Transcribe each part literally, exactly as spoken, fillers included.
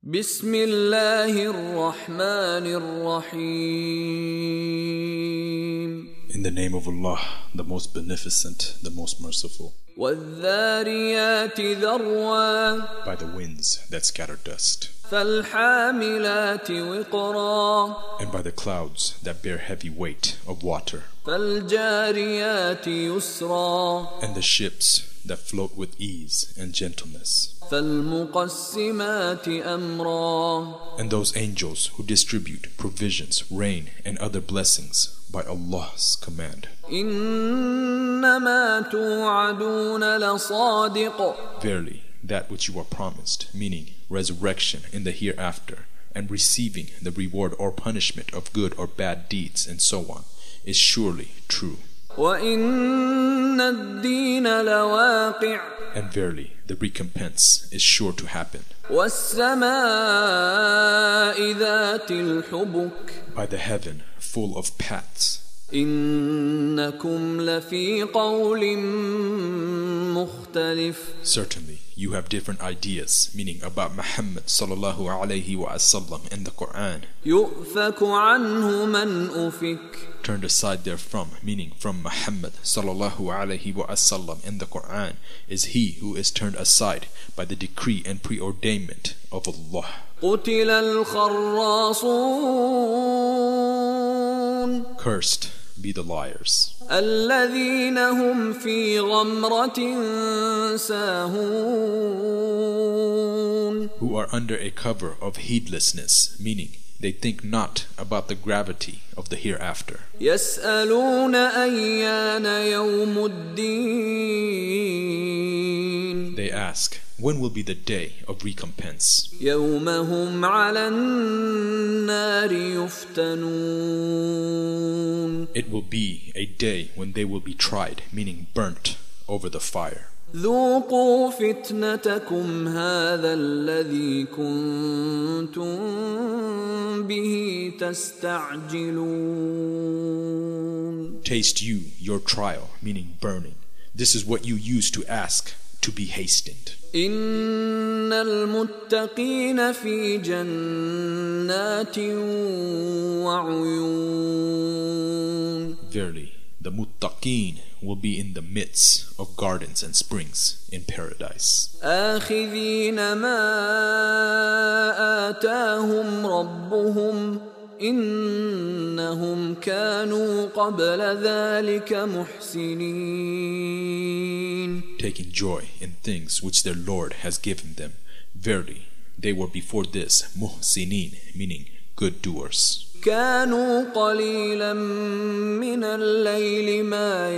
بسم الله الرحمن الرحيم. In the name of Allah, the most beneficent, the most merciful. والذاريات ذروا. By the winds that scatter dust. فالحاملات وقرا. And by the clouds that bear heavy weight of water. فالجاريات يسرا. And the ships that float with ease and gentleness. فالمقسمات أمرا. And those angels who distribute provisions, rain, and other blessings by Allah's command. إنما توعدون لصادق. Verily, that which you are promised, meaning resurrection in the hereafter, and receiving the reward or punishment of good or bad deeds, and so on, is surely true. وَإِنَّ الدِّينَ لَوَاقِعٌ. And verily, the recompense is sure to happen. وَالسَّمَاءِ ذَاتِ الْحُبُكِ. By the heaven full of paths. إِنَّكُمْ لَفِي قَوْلٍ مُخْتَلِفٍ. Certainly, you have different ideas, meaning about Muhammad sallallahu alayhi wa sallam in the Quran. يُؤْفَكُ عَنْهُ مَنْ أُفِكَ. Turned aside therefrom, meaning from Muhammad sallallahu alayhi wa sallam in the Quran, is he who is turned aside by the decree and preordainment of Allah. قُتِلَ الْخَرَّاصُونَ. Cursed be the liars. الذين هم في غمرة ساهون. Who are under a cover of heedlessness, meaning they think not about the gravity of the hereafter. يسألون أيان يوم الدين. They ask, when will be the day of recompense? يوم هم على النار يفتنون. It will be a day when they will be tried, meaning burnt over the fire. ذوقوا فتنتكم هذا الذي كنتم به تستعجلون. Taste you your trial, meaning burning. This is what you used to ask to be hastened. إن المتقين في جنات وعيون. Verily, the muttaqeen will be in the midst of gardens and springs in paradise. آخذين ما آتاهم ربهم إنهم كانوا قبل ذلك محسنين. Taking joy in things which their Lord has given them. Verily, they were before this muhsinin, meaning good doers. كانوا قليلا من الليل ما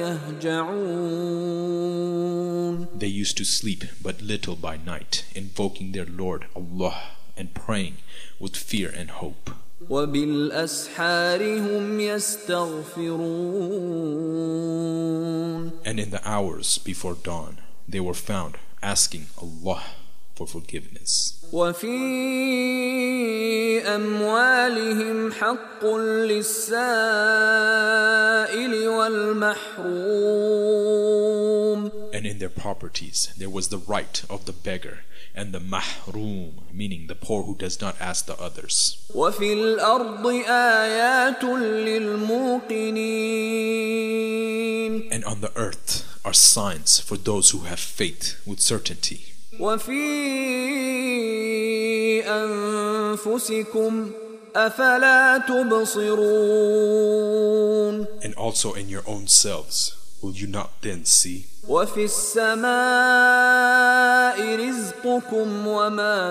يهجعون. They used to sleep but little by night, invoking their Lord Allah and praying with fear and hope. وبالأسحار هم يستغفرون. And in the hours before dawn, they were found asking Allah for forgiveness. وفي أموالهم حق للسائل والمحروم. And in their properties, there was the right of the beggar and the mahroom, meaning the poor who does not ask the others. وفي الأرض آيات للموقنين. And on the earth are signs for those who have faith with certainty. وفي أنفسكم أفلا تبصرون. And also in your own selves, will you not then see? وفي السماء رزقكم وما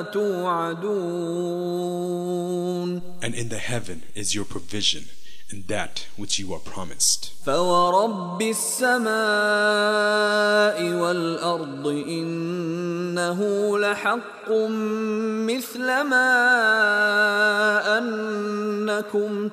توعدون. And in the heaven is your provision and that which you are promised. فورب السماء والأرض إنه لحق مثل ما أنكم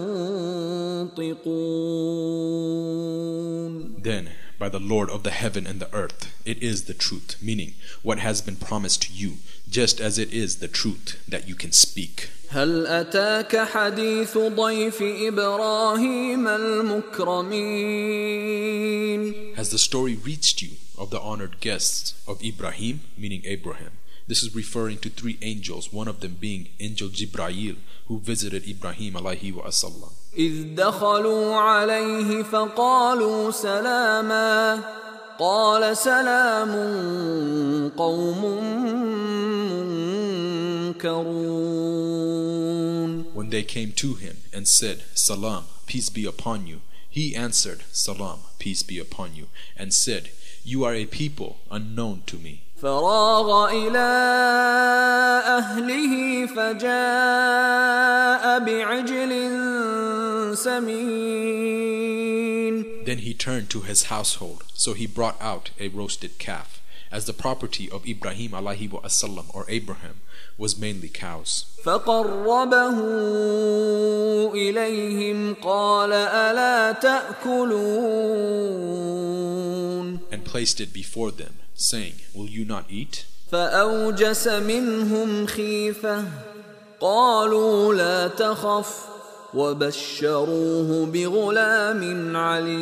تنطقون. Then, by the Lord of the heaven and the earth, it is the truth, meaning what has been promised to you, just as it is the truth that you can speak. هل أتاك حديث ضيف إبراهيم المكرمين. Has the story reached you of the honored guests of Ibrahim, meaning Abraham, This is referring to three angels, one of them being Angel Jibreel, who visited Ibrahim alayhi wa sallam. إذ دخلوا عليه فقالوا سلاما قال سلام قوم منكرون. When they came to him and said, Salam, peace be upon you, he answered, Salam, peace be upon you, and said, You are a people unknown to me. فراغ إلى أهله فجاء بعجل سمين. Then he turned to his household, so he brought out a roasted calf, as the property of Ibrahim alayhi wa sallam, or Abraham, was mainly cows. فقربه إليهم قال ألا تأكلون. And placed it before them, saying, Will you not eat? فأوجس منهم خيفة قالوا لا تخف وبشروه بغلام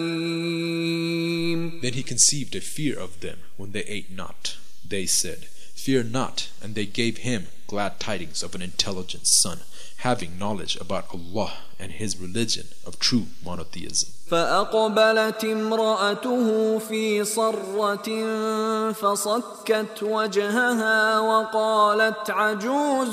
عليم. Then he conceived a fear of them when they ate not. They said, Fear not, and they gave him glad tidings of an intelligent son, having knowledge about Allah and his religion of true monotheism. فأقبلت امرأته في صرة فصكت وجهها وقالت عجوز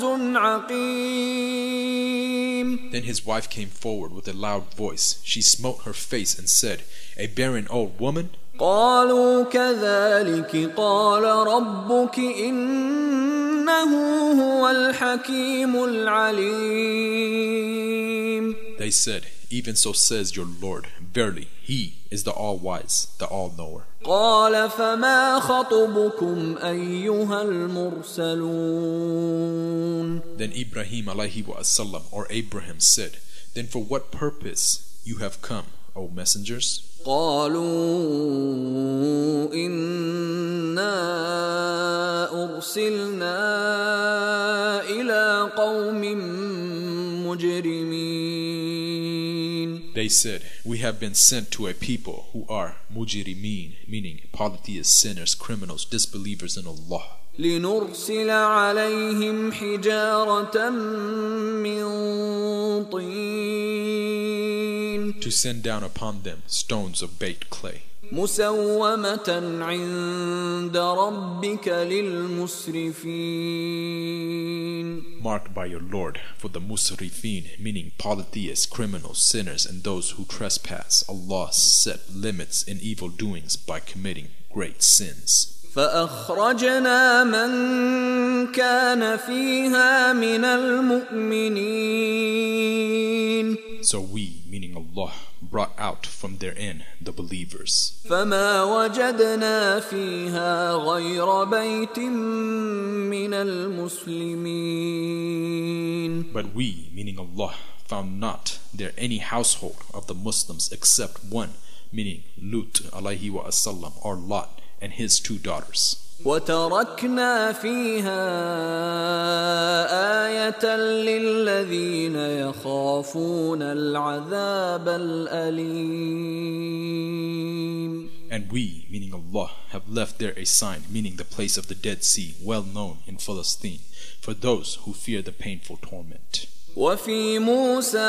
عقيم. Then his wife came forward with a loud voice. She smote her face and said, A barren old woman? قالوا كذلك قال ربك إنه هو الحكيم العليم. They said, Even so says your Lord, verily, He is the all-wise, the all-knower. قال فما خطبكم أيها المرسلون. Then Ibrahim alayhi wa sallam, or Abraham, said, Then for what purpose you have come, O messengers? قالوا إنا أرسلنا إلى قوم مجرمين. They said, We have been sent to a people who are mujrimeen, meaning polytheists, sinners, criminals, disbelievers in Allah. لنرسل عليهم حجارة من طين. To send down upon them stones of baked clay. مسومة عند ربك للمسرفين. Marked by your Lord for the musrifin, meaning polytheists, criminals, sinners, and those who trespass. Allah set limits in evil doings by committing great sins. فأخرجنا من كان فيها من المؤمنين. So we, meaning Allah, brought out from therein the believers. فما وجدنا فيها غير بيت من المسلمين. But we, meaning Allah, found not there any household of the Muslims except one, meaning Lut alayhi wa sallam, or Lot, and his two daughters. وتركنا فيها آية للذين يخافون العذاب الأليم. And we, meaning Allah, have left there a sign, meaning the place of the Dead Sea, well known in Palestine, for those who fear the painful torment. وفي موسى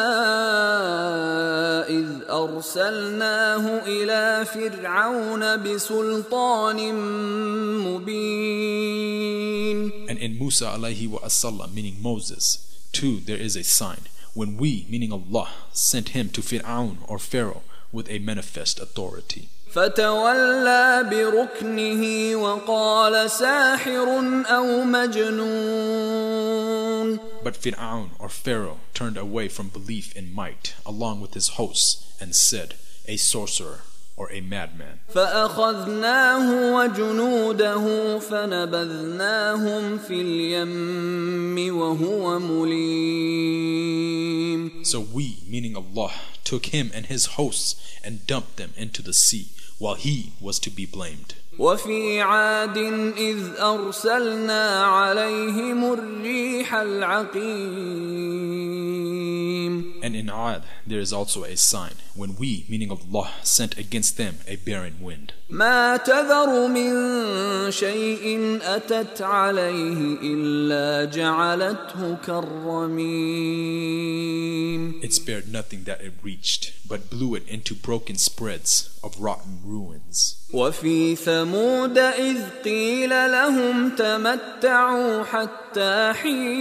إذ أرسلناه إلى فرعون بسلطان مبين. And in Musa alayhi wa sallam, meaning Moses, too there is a sign, when we, meaning Allah, sent him to Fir'aun or Pharaoh with a manifest authority. فتولى بركنه وقال ساحر أو مجنون. But Fir'aun or Pharaoh turned away from belief in might along with his hosts and said, a sorcerer or a madman. فأخذناه وجنوده فنبذناهم في اليم وهو مليم. So we, meaning Allah, took him and his hosts and dumped them into the sea while he was to be blamed. وفي عاد إذ أرسلنا عليهم الريح العقيم. And in Ad there is also a sign, when we, meaning Allah, sent against them a barren wind. ما تذر من شيء أتت عليه إلا جعلته كالرميم. It spared nothing that it reached, but blew it into broken spreads of rotten ruins. وفي ثمود إذ قيل لهم تمتعوا حتى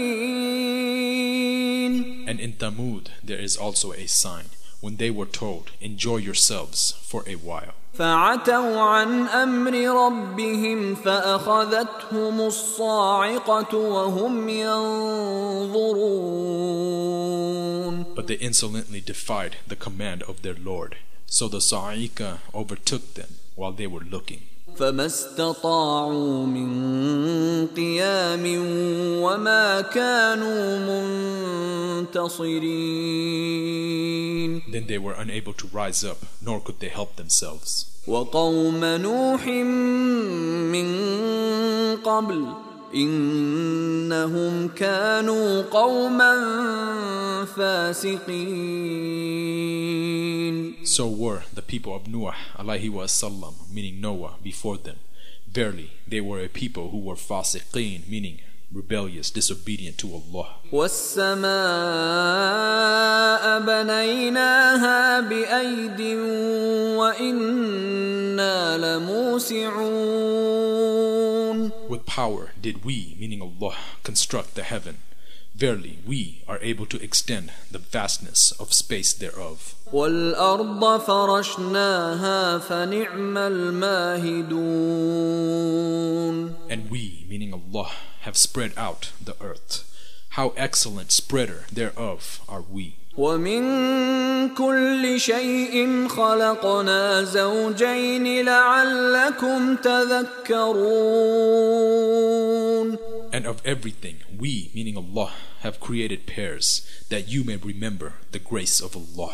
حين. And in Thamud there is also a sign, when they were told, enjoy yourselves for a while. فعتوا عن أمر ربهم فأخذتهم الصاعقة وهم ينظرون. But they insolently defied the command of their Lord, so the Sa'iqah overtook them while they were looking. فما استطاعوا من قيام وما كانوا منتصرين. Then they were unable to rise up, nor could they help themselves. وقوم نوح من قبل إنهم كانوا قوما فاسقين. So were the people of Nuh alayhi wa sallam, meaning Noah, before them. Verily, they were a people who were fasiqeen, meaning rebellious, disobedient to Allah. والسماء بنيناها بأيد وإنا لموسعون. With power did we, meaning Allah, construct the heaven. Verily, we are able to extend the vastness of space thereof. والأرض فرشناها فنعم الماهدون. And we, meaning Allah, have spread out the earth. How excellent spreader thereof are we. ومن كل شيء خلقنا زوجين لعلكم تذكرون. And of everything, we, meaning Allah, have created pairs, that you may remember the grace of Allah.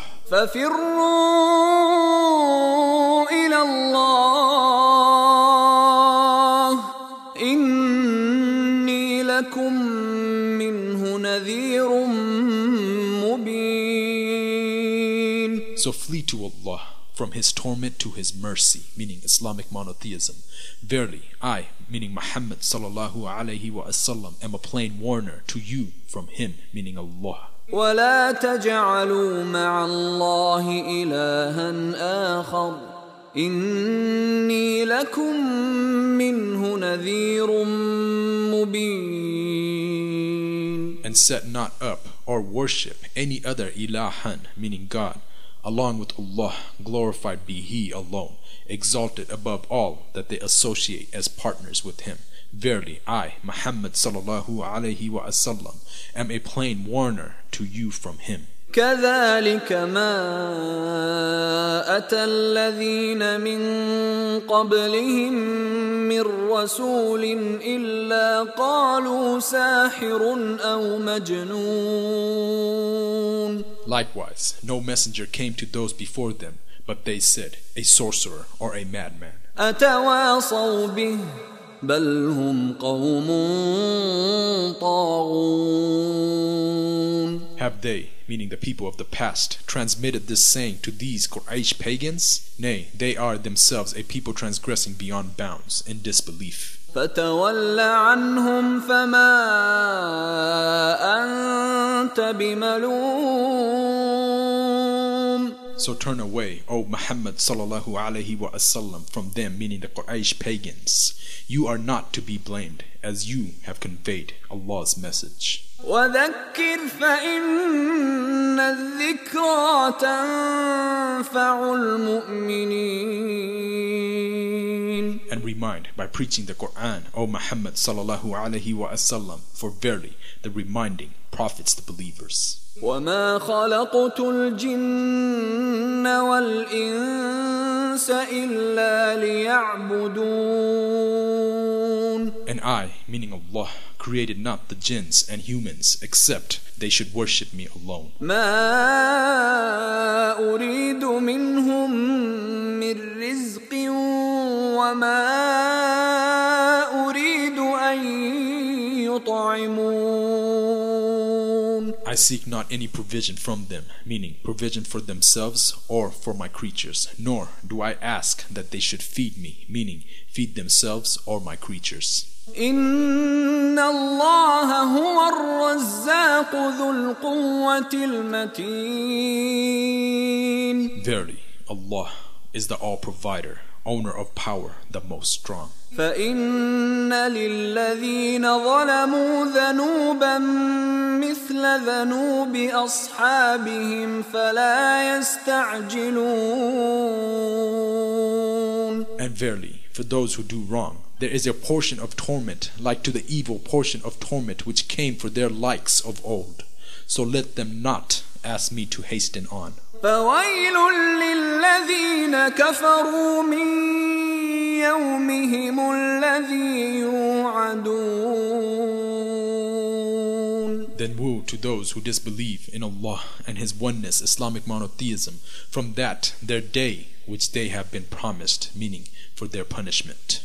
ففروا إلى الله إني لكم منه نذير مبين. So flee to Allah, from His torment to His mercy, meaning Islamic monotheism. Verily, I, meaning Muhammad sallallahu alayhi wa sallam, am a plain warner to you from Him, meaning Allah. ولا تجعلوا مع الله إلها آخر إني لكم منه نذير مبين. And set not up or worship any other ilahan, meaning God, along with Allah, glorified be He alone, exalted above all that they associate as partners with Him. Verily, I, Muhammad sallallahu alayhi wa sallam, am a plain warner to you from Him. كذلك ما أتى الذين من قبلهم من رسول إلا قالوا ساحر أو مجنون. Likewise, no messenger came to those before them, but they said, a sorcerer or a madman. أتواصوا به بل هم قوم طاغون. Have they, meaning the people of the past, transmitted this saying to these Quraysh pagans? Nay, they are themselves a people transgressing beyond bounds in disbelief. فتول عنهم فما أنت بملوم. So turn away, O Muhammad sallallahu alayhi wa sallam, from them, meaning the Quraysh pagans. You are not to be blamed, as you have conveyed Allah's message. وذكر فإن الذكرى تنفع المؤمنين. And remind by preaching the Quran, O Muhammad sallallahu alayhi wa sallam, for verily the reminding profits the believers. وما خلقت الجن والإنس إلا ليعبدون. And I, meaning Allah, created not the jinns and humans except they should worship me alone. ما أريد منهم من رزق وما أريد أن يطعمون. I I seek not any provision from them, meaning provision for themselves or for my creatures, nor do I ask that they should feed me, meaning feed themselves or my creatures. إن الله هو الرزاق ذو القوة المتين. Verily, Allah is the all-provider, owner of power, the most strong. فإن للذين ظلموا ذنوبا مثل ذنوب أصحابهم فلا يستعجلون. And verily, for those who do wrong, there is a portion of torment like to the evil portion of torment which came for their likes of old. So let them not ask me to hasten on. فويل للذين كفروا من يومهم الذي يوعدون. Then woe to those who disbelieve in Allah and His oneness, Islamic monotheism, from that their day which they have been promised, meaning for their punishment.